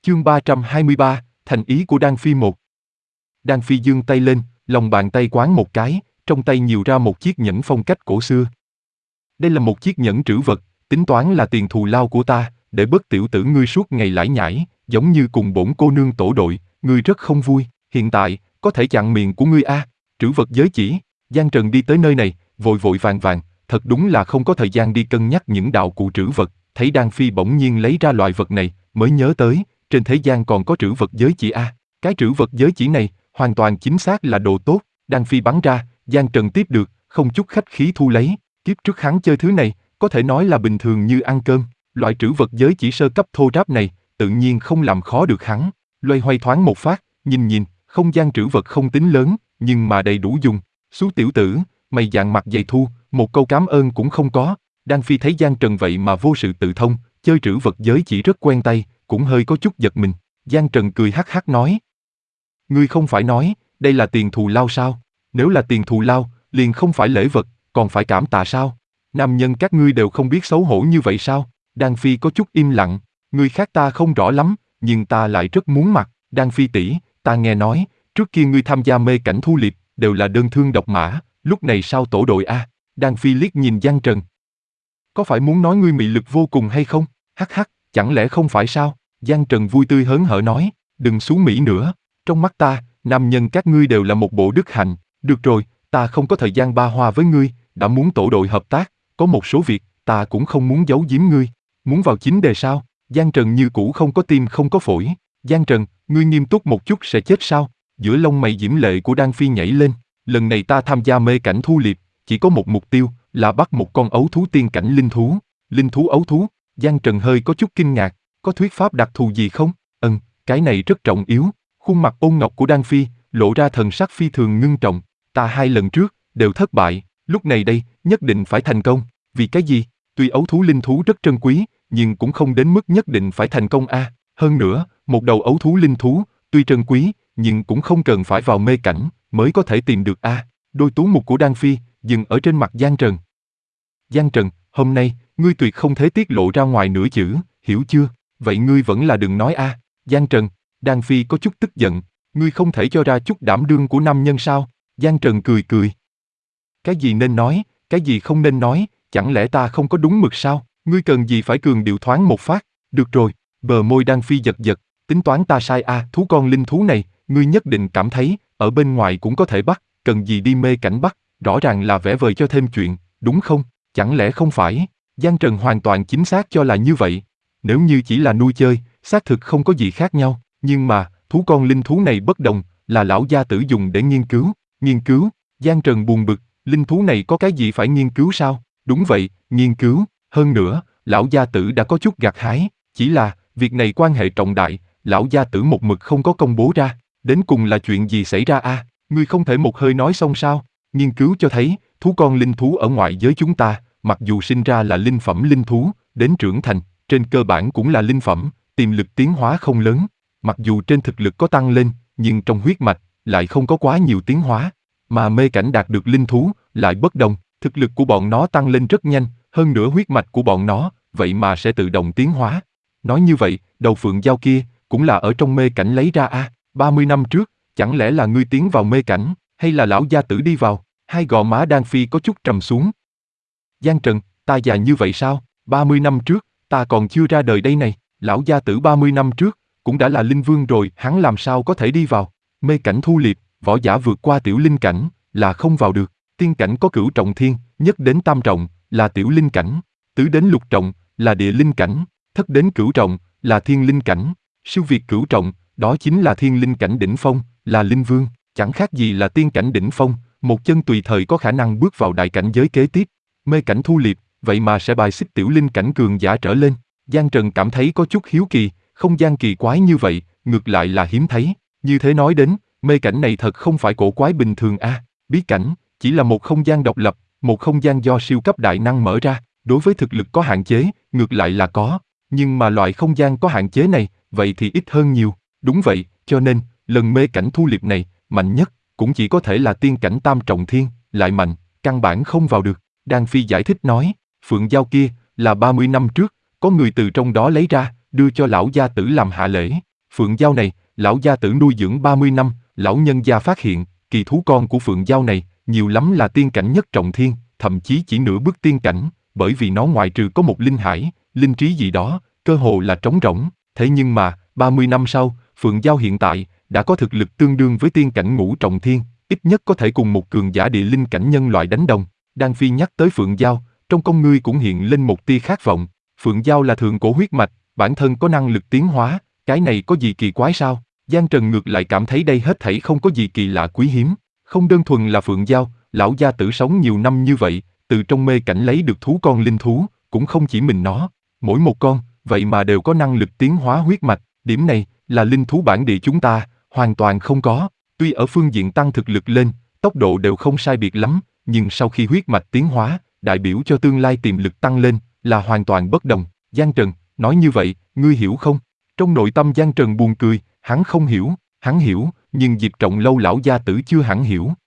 Chương 323, thành ý của Đan Phi 1. Đan Phi giương tay lên, lòng bàn tay quán một cái, trong tay nhiều ra một chiếc nhẫn phong cách cổ xưa. Đây là một chiếc nhẫn trữ vật, tính toán là tiền thù lao của ta, để bớt tiểu tử ngươi suốt ngày lải nhải, giống như cùng bổn cô nương tổ đội, ngươi rất không vui, hiện tại, có thể chặn miệng của ngươi a. Trữ vật giới chỉ. Giang Trần đi tới nơi này, vội vội vàng vàng, thật đúng là không có thời gian đi cân nhắc những đạo cụ trữ vật, thấy Đan Phi bỗng nhiên lấy ra loại vật này, mới nhớ tới, trên thế gian còn có trữ vật giới chỉ a. Cái trữ vật giới chỉ này, hoàn toàn chính xác là đồ tốt. Đan Phi bắn ra, Giang Trần tiếp được, không chút khách khí thu lấy. Kiếp trước hắn chơi thứ này, có thể nói là bình thường như ăn cơm. Loại trữ vật giới chỉ sơ cấp thô ráp này, tự nhiên không làm khó được hắn. Loay hoay thoáng một phát, nhìn, không gian trữ vật không tính lớn, nhưng mà đầy đủ dùng. Xú tiểu tử, mày dạng mặt dày thu, một câu cảm ơn cũng không có. Đan Phi thấy Giang Trần vậy mà vô sự tự thông, chơi trữ vật giới chỉ rất quen tay, cũng hơi có chút giật mình. Giang Trần cười hắc hắc nói: ngươi không phải nói, đây là tiền thù lao sao? Nếu là tiền thù lao, liền không phải lễ vật, còn phải cảm tạ sao? Nam nhân các ngươi đều không biết xấu hổ như vậy sao? Đan Phi có chút im lặng, người khác ta không rõ lắm, nhưng ta lại rất muốn mặc. Đan Phi tỷ, ta nghe nói, trước kia ngươi tham gia mê cảnh thu liệp, đều là đơn thương độc mã, lúc này sao tổ đội a? Đan Phi liếc nhìn Giang Trần. Có phải muốn nói ngươi mị lực vô cùng hay không? Hắc hắc, chẳng lẽ không phải sao? Giang Trần vui tươi hớn hở nói, đừng xuống mỹ nữa, trong mắt ta, nam nhân các ngươi đều là một bộ đức hạnh. Được rồi, ta không có thời gian ba hoa với ngươi, đã muốn tổ đội hợp tác, có một số việc, ta cũng không muốn giấu giếm ngươi. Muốn vào chính đề sao? Giang Trần như cũ không có tim không có phổi. Giang Trần, ngươi nghiêm túc một chút sẽ chết sao? Giữa lông mày diễm lệ của Đan Phi nhảy lên. Lần này ta tham gia mê cảnh thu liệp, chỉ có một mục tiêu, là bắt một con ấu thú tiên cảnh linh thú. Linh thú ấu thú? Giang Trần hơi có chút kinh ngạc, có thuyết pháp đặc thù gì không? Cái này rất trọng yếu. Khuôn mặt ôn ngọc của Đan Phi, lộ ra thần sắc phi thường ngưng trọng. Ta 2 lần trước, đều thất bại, lúc này đây, nhất định phải thành công. Vì cái gì? Tuy ấu thú linh thú rất trân quý, nhưng cũng không đến mức nhất định phải thành công a. Hơn nữa, một đầu ấu thú linh thú, tuy trân quý, nhưng cũng không cần phải vào mê cảnh, mới có thể tìm được a. Đôi tú mục của Đan Phi, dừng ở trên mặt Giang Trần. Giang Trần, hôm nay, ngươi tuyệt không thể tiết lộ ra ngoài nửa chữ, hiểu chưa? Vậy ngươi vẫn là đừng nói a. Giang Trần, Đan Phi có chút tức giận, ngươi không thể cho ra chút đảm đương của nam nhân sao? Giang Trần cười. Cái gì nên nói, cái gì không nên nói, chẳng lẽ ta không có đúng mực sao? Ngươi cần gì phải cường điệu thoáng một phát? Được rồi, bờ môi Đan Phi giật, tính toán ta sai a. Thú con linh thú này, ngươi nhất định cảm thấy, ở bên ngoài cũng có thể bắt, cần gì đi mê cảnh bắt, rõ ràng là vẽ vời cho thêm chuyện, đúng không? Chẳng lẽ không phải? Giang Trần hoàn toàn chính xác cho là như vậy. Nếu như chỉ là nuôi chơi, xác thực không có gì khác nhau, nhưng mà, thú con linh thú này bất đồng, là lão gia tử dùng để nghiên cứu. Nghiên cứu? Giang Trần buồn bực, linh thú này có cái gì phải nghiên cứu sao? Đúng vậy, nghiên cứu, hơn nữa, lão gia tử đã có chút gặt hái, chỉ là, việc này quan hệ trọng đại, lão gia tử một mực không có công bố ra, đến cùng là chuyện gì xảy ra a? Ngươi không thể một hơi nói xong sao? Nghiên cứu cho thấy, thú con linh thú ở ngoại giới chúng ta, mặc dù sinh ra là linh phẩm linh thú, đến trưởng thành, trên cơ bản cũng là linh phẩm, tiềm lực tiến hóa không lớn, mặc dù trên thực lực có tăng lên, nhưng trong huyết mạch, lại không có quá nhiều tiến hóa, mà mê cảnh đạt được linh thú, lại bất đồng, thực lực của bọn nó tăng lên rất nhanh, hơn nữa huyết mạch của bọn nó, vậy mà sẽ tự động tiến hóa. Nói như vậy, đầu phượng dao kia, cũng là ở trong mê cảnh lấy ra a. 30 năm trước, chẳng lẽ là ngươi tiến vào mê cảnh, hay là lão gia tử đi vào? Hai gò má Đan Phi có chút trầm xuống. Giang Trần, ta già như vậy sao? 30 năm trước, ta còn chưa ra đời đây này, lão gia tử 30 năm trước, cũng đã là linh vương rồi, hắn làm sao có thể đi vào? Mê cảnh thu liệp, võ giả vượt qua tiểu linh cảnh, là không vào được. Tiên cảnh có cửu trọng thiên, nhất đến tam trọng, là tiểu linh cảnh, tứ đến lục trọng, là địa linh cảnh, thất đến cửu trọng, là thiên linh cảnh, siêu việt cửu trọng, đó chính là thiên linh cảnh đỉnh phong, là linh vương, chẳng khác gì là tiên cảnh đỉnh phong, một chân tùy thời có khả năng bước vào đại cảnh giới kế tiếp. Mê cảnh thu liệp, vậy mà sẽ bài xích tiểu linh cảnh cường giả trở lên. Giang Trần cảm thấy có chút hiếu kỳ, không gian kỳ quái như vậy, ngược lại là hiếm thấy. Như thế nói đến, mê cảnh này thật không phải cổ quái bình thường a. Bí cảnh, chỉ là một không gian độc lập, một không gian do siêu cấp đại năng mở ra, đối với thực lực có hạn chế, ngược lại là có. Nhưng mà loại không gian có hạn chế này, vậy thì ít hơn nhiều. Đúng vậy, cho nên, lần mê cảnh thu liệp này, mạnh nhất, cũng chỉ có thể là tiên cảnh tam trọng thiên, lại mạnh, căn bản không vào được. Đan Phi giải thích nói, phượng dao kia, là 30 năm trước, có người từ trong đó lấy ra, đưa cho lão gia tử làm hạ lễ. Phượng Giao này, lão gia tử nuôi dưỡng 30 năm, lão nhân gia phát hiện, kỳ thú con của Phượng Giao này, nhiều lắm là tiên cảnh nhất trọng thiên, thậm chí chỉ nửa bước tiên cảnh, bởi vì nó ngoại trừ có một linh hải, linh trí gì đó, cơ hồ là trống rỗng. Thế nhưng mà, 30 năm sau, Phượng Giao hiện tại, đã có thực lực tương đương với tiên cảnh ngũ trọng thiên, ít nhất có thể cùng một cường giả địa linh cảnh nhân loại đánh đồng. Đan Phi nhắc tới Phượng Giao, trong con ngươi cũng hiện lên một tia khát vọng. Phượng Giao là thượng cổ huyết mạch, bản thân có năng lực tiến hóa, cái này có gì kỳ quái sao? Giang Trần ngược lại cảm thấy đây hết thảy không có gì kỳ lạ quý hiếm. Không đơn thuần là Phượng Giao, lão gia tử sống nhiều năm như vậy, từ trong mê cảnh lấy được thú con linh thú, cũng không chỉ mình nó. Mỗi một con, vậy mà đều có năng lực tiến hóa huyết mạch, điểm này là linh thú bản địa chúng ta, hoàn toàn không có. Tuy ở phương diện tăng thực lực lên, tốc độ đều không sai biệt lắm, nhưng sau khi huyết mạch tiến hóa, đại biểu cho tương lai tiềm lực tăng lên, là hoàn toàn bất đồng. Giang Trần, nói như vậy, ngươi hiểu không? Trong nội tâm Giang Trần buồn cười, hắn không hiểu, hắn hiểu, nhưng Diệp Trọng Lâu lão gia tử chưa hẳn hiểu.